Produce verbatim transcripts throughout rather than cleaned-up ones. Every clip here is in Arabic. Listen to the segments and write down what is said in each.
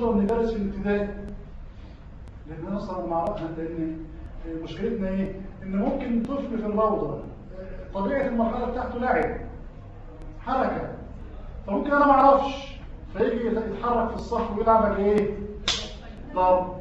نفضل ندرس في الابتدائي؟ لان اصلا مع لان مشكلتنا ايه؟ ان ممكن طفل في الروضه طبيعه المرحله بتاعته لعب حركه، فممكن انا ما اعرفش فيجي يتحرك في الصف ويلعب على ايه؟ ضرب.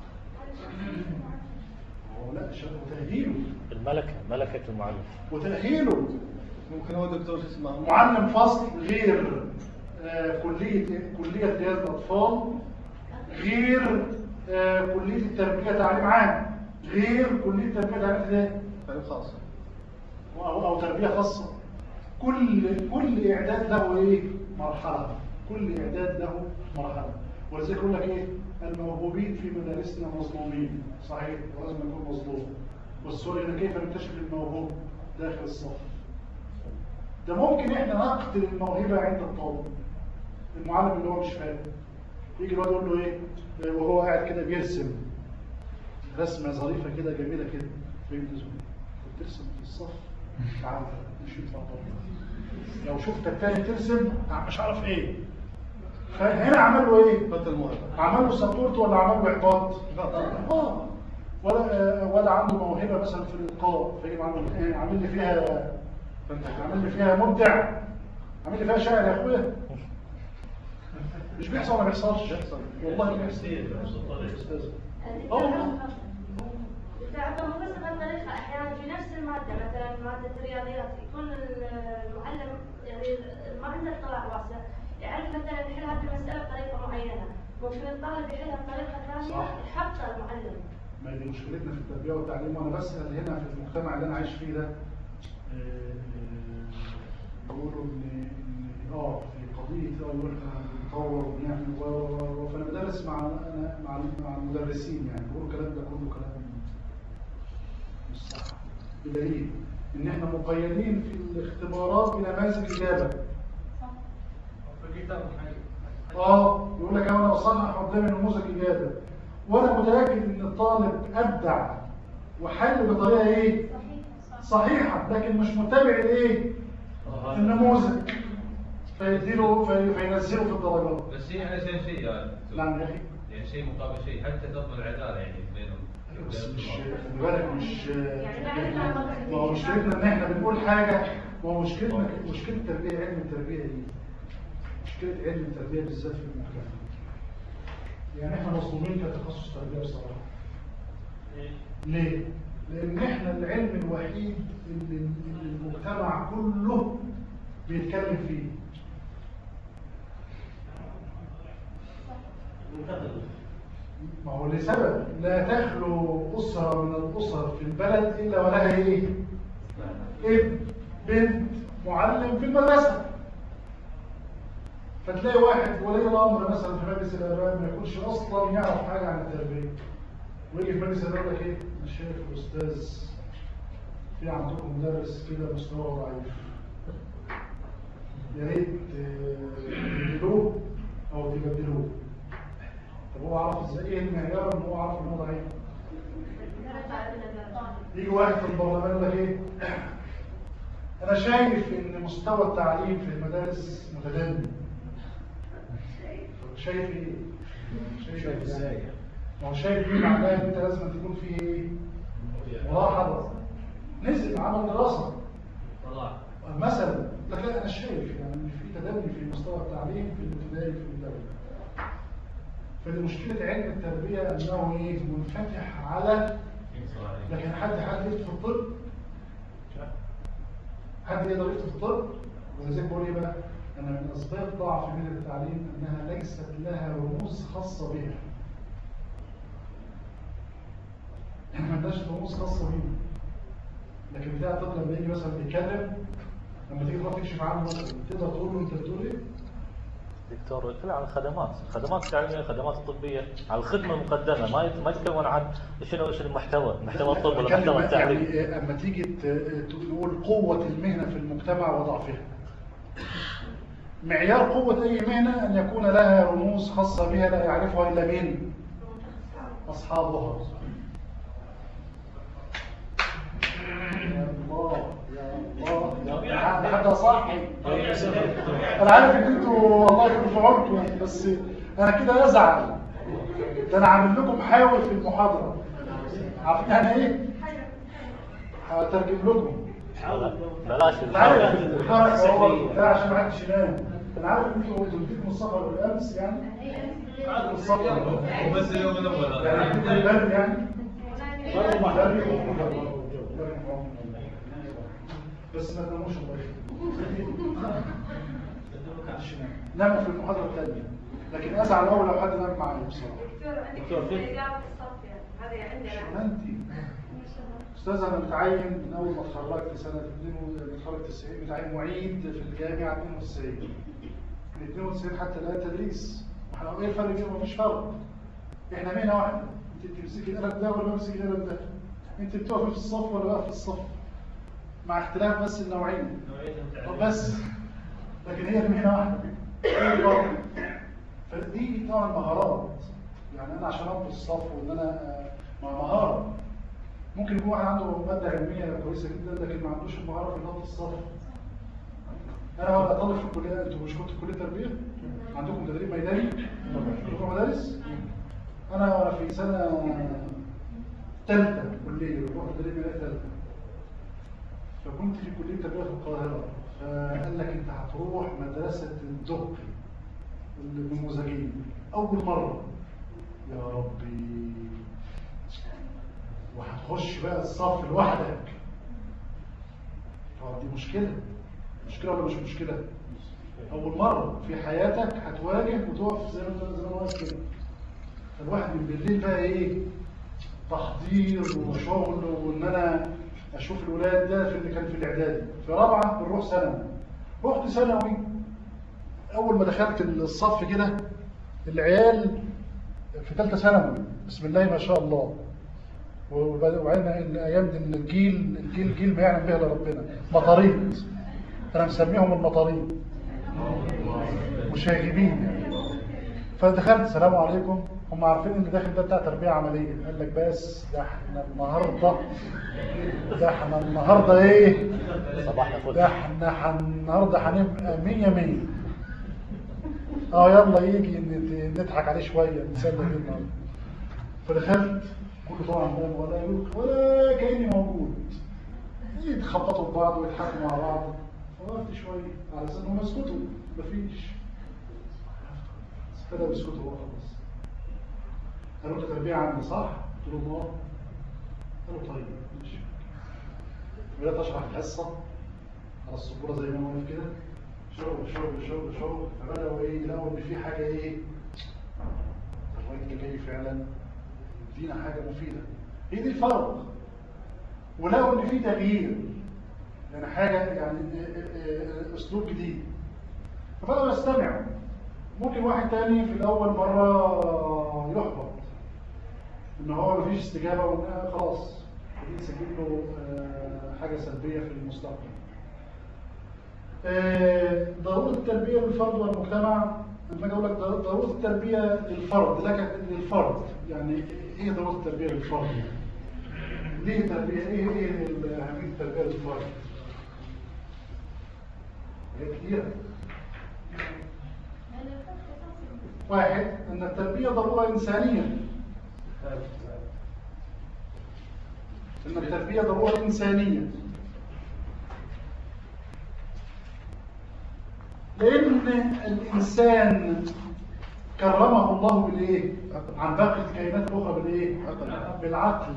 هو لا وتاهيله الملكه ملكه المعلم وتاهيله. ممكن هو دكتور اسمه معلم فصل غير آه كليه كليه رياض الاطفال، غير آه كليه التربيه تعليم عام، غير كليه التربيه تعليم ابتدائي تعليم خاص او او تربيه خاصه. كل كل اعداد له ايه؟ مرحله. كل اعداد له مرحله. ولذلك يقول لك ايه؟ الموهوبين في مدارسنا مظلومين. صحيح، ولازم يكون مظلوم. والسؤال هنا كيف نكتشف الموهوب داخل الصف؟ ده ممكن احنا نقتل الموهبه عند الطالب. المعلم اللي هو مش فاهم يجي الواد يقول له ايه وهو قاعد كده بيرسم رسمه ظريفه كده جميله كده، فهمت ازاي؟ بترسم في الصف تعال مش ينفع طبعا. لو شفتك تاني ترسم مش عارف ايه. فهنا عمل له ايه؟ قتل الموهبه. عمل له سبورت ولا عمل له احباط؟ اه ولا ولا عنده موهبه مثلا في الالقاء فيجي عامل عامل لي فيها عامل لي فيها مبدع، عامل لي فيها شاعر يا اخويا. مش بيحصل ولا ما بيحصلش؟ بيحصل والله بيحصل. اه تعتبر مناسبة طريقة أحيانا في نفس المادة، مثلا مادة الرياضيات يكون المعلم يعني ما عنده اطلاع واسع، يعرف مثلا يحل هذه المسألة بطريقة معينة، ممكن الطالب يحلها بطريقة ثانية يحبط المعلم. ما دي مشكلتنا في التربية والتعليم. وأنا بسأل هنا في المجتمع اللي أنا عايش فيه ده بيقولوا إن اه في قضية يقول احنا بنطور وبنعمل، فأنا بدرس مع أنا مع مع المدرسين يعني بيقولوا الكلام ده كله كلام مش صح. بدليل إن احنا مقيدين في الاختبارات بنماذج إجابة. اه يقول لك انا بصنع قدامي نموذج اجابه وانا متاكد ان الطالب ابدع وحل بطريقه ايه؟ صحيحه، لكن مش متابع الايه؟ النموذج فيديله في فينزله في الدرجات. بس هي على شيء شيء يعني. نعم يا اخي. يعني شيء مقابل شيء حتى تضمن العداله يعني بينهم. بس مش خلي بالك مش ما هو مشكلتنا ان احنا بنقول حاجه، ما هو مشكلتنا مشكله التربيه علم التربيه دي مشكلة علم التربية بالذات في المجتمع. يعني احنا مظلومين كتخصص تربية بصراحة. ليه؟ لأن احنا العلم الوحيد اللي المجتمع كله بيتكلم فيه. ما هو لسبب لا تخلو أسرة من الأسر في البلد إلا ولها إيه؟ ابن بنت معلم في المدرسة. فتلاقي واحد ولي الامر مثلا في مجلس الاباء ما يكونش اصلا يعرف حاجه عن التربيه، ويجي في مجلس الاباء يقول لك ايه؟ انا شايف الاستاذ في عندكم مدرس كده مستواه ضعيف، يا ريت تبدلوه او تبدلوه. طب هو عرف ازاي؟ ايه المعيار ان هو عارف ان هو ضعيف؟ يجي واحد في البرلمان يقول لك ايه؟ انا شايف ان مستوى التعليم في المدارس متدني. شايف ايه؟ شايف ازاي؟ ما هو شايف ايه معناه ان انت لازم تكون في ايه؟ ملاحظه. نزل عمل دراسه مثلا، لكن انا شايف يعني في تدني في مستوى التعليم في الابتدائي في الدوله. فدي مشكله علم التربيه انه ايه؟ منفتح على، لكن حد حد يفتح في الطب؟ حد يقدر يفتح في الطب؟ ولذلك بقول ايه بقى؟ أن من أسباب ضعف مهنة التعليم أنها ليست لها رموز خاصة بها. يعني ما عندهاش رموز خاصة بها. لكن بتاع طب لما يجي مثلا بيتكلم، لما تيجي تروح تكشف عنه تقدر تقول له أنت بتقول إيه؟ دكتور يتكلم عن الخدمات، الخدمات التعليمية، الخدمات الطبية، على الخدمة المقدمة، ما ما يتكلم عن شنو شنو المحتوى، محتوى الطب ولا محتوى التعليم. يعني أما تيجي تقول قوة المهنة في المجتمع وضعفها. معيار قوة أي مهنة أن يكون لها رموز خاصة بها لا يعرفها إلا مين؟ أصحابها. يا الله يا الله يا الله، حاجة صحي. أنا عارف إن أنتوا والله كنتوا في عمركم، بس انا كده ازعل. ده انا عامل لكم حاول في المحاضره. عارفين يعني ايه؟ هترجم لكم. بلاش انا عارف لا عشان ما حدش ينام. انا عارف ان انتوا اديتكم السفر بالامس يعني. عارف السفر بس اليوم الاول يعني اديتكم البرد يعني. بس ما تناموش الله يخليك. ناموا في المحاضره الثانيه. لكن ازعل اول لو حد نام معايا بصراحه. دكتور في اجابه الصف يعني هذه عندنا. شمنتي استاذ انا متعين من اول ما اتخرجت سنه اثنين وتسعين متعين معيد في الجامعه اثنين وتسعين. من اثنين وتسعين حتى الان تدريس. واحنا ايه الفرق بينهم؟ مفيش فرق. احنا مهنه واحده. انت بتمسكي القلم ده ولا بمسك القلم ده؟ انت بتقفي في الصف ولا واقف في الصف؟ مع اختلاف بس النوعيه. بس لكن هي المهنه واحده. ايه الفرق؟ فدي طبعا مهارات. يعني انا عشان ابقى الصف وان انا مع مهاره. ممكن يكون واحد عنده ماده علميه كويسه جدا لكن ما عندوش المهاره في ضبط الصف. انا وانا طالب في الكليه، انتوا مش كنتوا في كليه تربيه؟ عندكم تدريب ميداني؟ عندكم مدارس؟ انا وانا في سنه ثالثه كليه بروح تدريب ميداني ثالثه. فكنت في كليه تربيه في القاهره. فقال لك انت هتروح مدرسه الدقي النموذجيه اول مره. يا ربي وهتخش بقى الصف لوحدك. فدي مشكله. مشكله ولا مش مشكله؟ اول مره في حياتك هتواجه وتقف زي ما انت زي ما واقف كده. فالواحد من بالليل بقى ايه؟ تحضير وشغل وان انا اشوف الولاد ده في اللي كان في الاعدادي. في رابعه بنروح ثانوي. رحت ثانوي اول ما دخلت الصف كده العيال في ثالثه ثانوي بسم الله ما شاء الله. وبعدين الايام دي ان الجيل الجيل جيل ما يعلم به الا ربنا. مطاريد. انا مسميهم المطاريد. مشاغبين يعني. فدخلت السلام عليكم. هم عارفين ان داخل ده بتاع تربيه عمليه. قال لك بس ده احنا النهارده ده احنا النهارده ايه؟ صباحنا فل. ده احنا النهارده هنبقى مية مية. اه يلا يجي نضحك عليه شويه نسلي فيه النهارده. فدخلت كله طبعا نام ولا يقول ولا كاني موجود. يتخبطوا في بعض ويضحكوا مع بعض. فوقفت شويه على اساس انهم يسكتوا. مفيش. ابتدوا يسكتوا هو خلاص. قالوا انت تربيه عامه صح؟ قلت لهم اه. قالوا طيب ماشي. بدات اشرح الحصه على السبوره زي ما انا واقف كده. شغل شغل شغل شغل. فبداوا ايه يلاقوا ان في حاجه ايه؟ الراجل ده جاي فعلا يدينا حاجه مفيده. هي دي الفرق. ولقوا ان في تغيير. يعني حاجه يعني اسلوب جديد. فبداوا يستمعوا. ممكن واحد تاني في الاول مره يحبط. ان هو مفيش استجابه وان خلاص دي تسجل له حاجه سلبيه في المستقبل. ضروره التربيه للفرد والمجتمع. لما اجي اقول لك ضروره التربيه للفرد لك للفرد يعني ايه ضروره التربيه للفرد؟ ليه التربيه؟ ايه ايه اهميه التربيه للفرد؟ هي كتيره. واحد ان التربيه ضروره انسانيه. ان التربيه ضروره انسانيه. لان الانسان كرمه الله بالايه؟ عن باقي الكائنات الاخرى بالايه؟ بالعقل.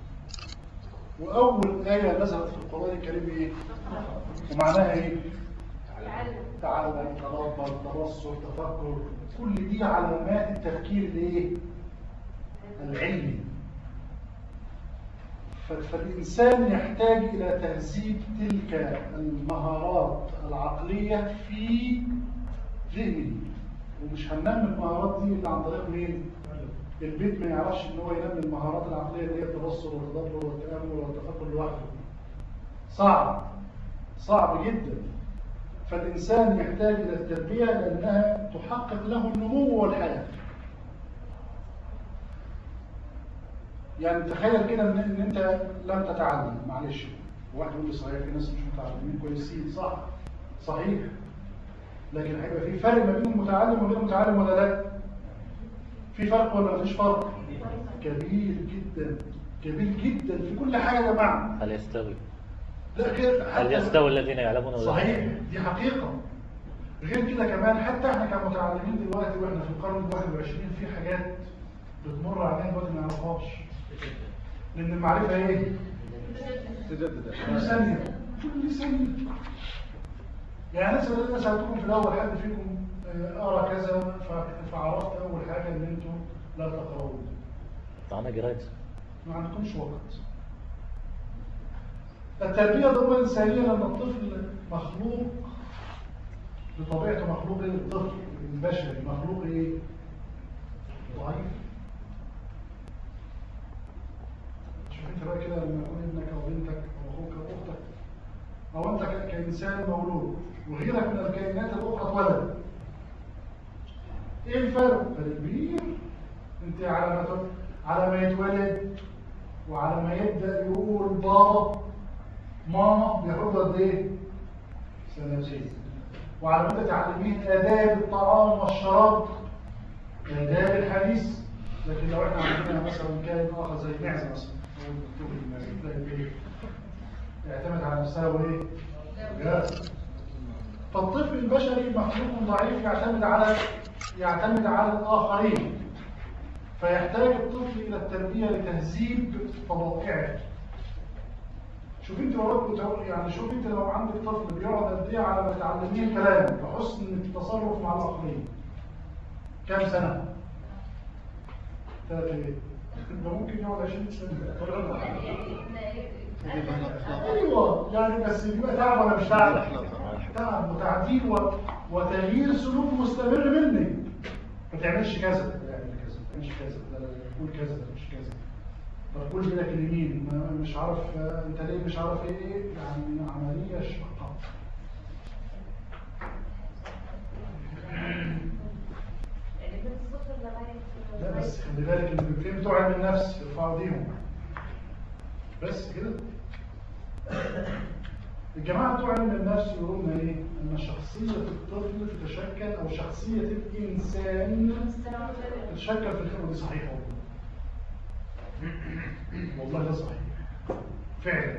واول ايه نزلت في القران الكريم ايه؟ ومعناها ايه؟ تعلم تدبر تبصر تفكر. كل دي علامات التفكير الايه؟ العلمي. فالإنسان يحتاج إلى تهذيب تلك المهارات العقلية في ذهنه. ومش هننمي المهارات دي إلا عن طريق مين؟ البيت ما يعرفش إن هو ينمي المهارات العقلية اللي هي التبصر والتدبر والتأمل والتفكر لوحده. صعب. صعب جدا. فالإنسان يحتاج إلى التربية لأنها تحقق له النمو والحياة. يعني تخيل كده ان انت لم تتعلم. معلش واحد يقول لي صحيح في ناس مش متعلمين كويسين. صح صحيح. لكن هيبقى في فرق ما بين المتعلم وغير المتعلم ولا لا؟ في فرق ولا مفيش فرق؟ كبير جدا، كبير جدا في كل حاجة يا جماعة. هل يستوي؟ لا كده هل حتى- يستوي الذين يعلمون والذين صحيح، لا؟ دي حقيقة. غير كده كمان حتى احنا كمتعلمين دلوقتي واحنا في القرن الواحد والعشرين في حاجات بتمر علينا دلوقتي ما نعرفهاش. لأن المعرفة ايه؟ تجدد كل ثانية، كل ثانية. يعني أنا سألت- أنا سألتكم في الأول حد فيكم آه، أقرأ كذا ف- فعرفت أول حاجة إن أنتم لا تقرؤون. أنا قريت. ما عندكمش وقت. التربية ضرورة إنسانية لأن الطفل مخلوق بطبيعته، مخلوق إيه؟ الطفل البشري مخلوق إيه؟ ضعيف. شوف أنت بقى كده لما يكون ابنك أو بنتك أو أخوك أو أختك أو أنت ك- كإنسان مولود وغيرك من الكائنات الأخرى اتولد. إيه الفرق؟ فرق كبير. أنت على ما ت- على ما يتولد وعلى ما يبدأ يقول بابا ماما بياخد قد ايه؟ سنتين. وعلى ما انت تعلمين آداب الطعام والشراب، آداب الحديث. لكن لو احنا عندنا مثلا كائن آخر زي المعزة مثلا أو الدكتور المعزة تلاقي ايه؟ يعتمد على نفسه وايه؟ جاز. فالطفل البشري مخلوق ضعيف يعتمد على يعتمد على الآخرين. فيحتاج الطفل إلى التربية لتهذيب طبائعه. شوف انت لو يعني شوف انت لو عندك طفل بيقعد قد ايه على ما تعلميه الكلام بحسن التصرف مع الاخرين. كام سنه؟ ثلاثة ايه؟ ده ممكن يقعد عشرين سنه. ايوه يعني بس يبقى تعب ولا مش تعب؟ تعب وتعديل و- وتغيير سلوك مستمر منك. ما تعملش كذا، اعمل كذا، ما تعملش كذا، لا لا لا، قول كذا، ما مش كذا. طب قول كده اليمين مش عارف آه، انت ليه مش عارف ايه ايه يعني عمليه شاقه. لا بس خلي بالك الدكتورين بتوع علم النفس يرفعوا ايديهم بس كده. الجماعه بتوع علم النفس يقولوا لنا ايه؟ ان شخصيه الطفل تتشكل او شخصيه الانسان تتشكل في الخلق. ودي صحيحه والله، والله ده صحيح فعلا.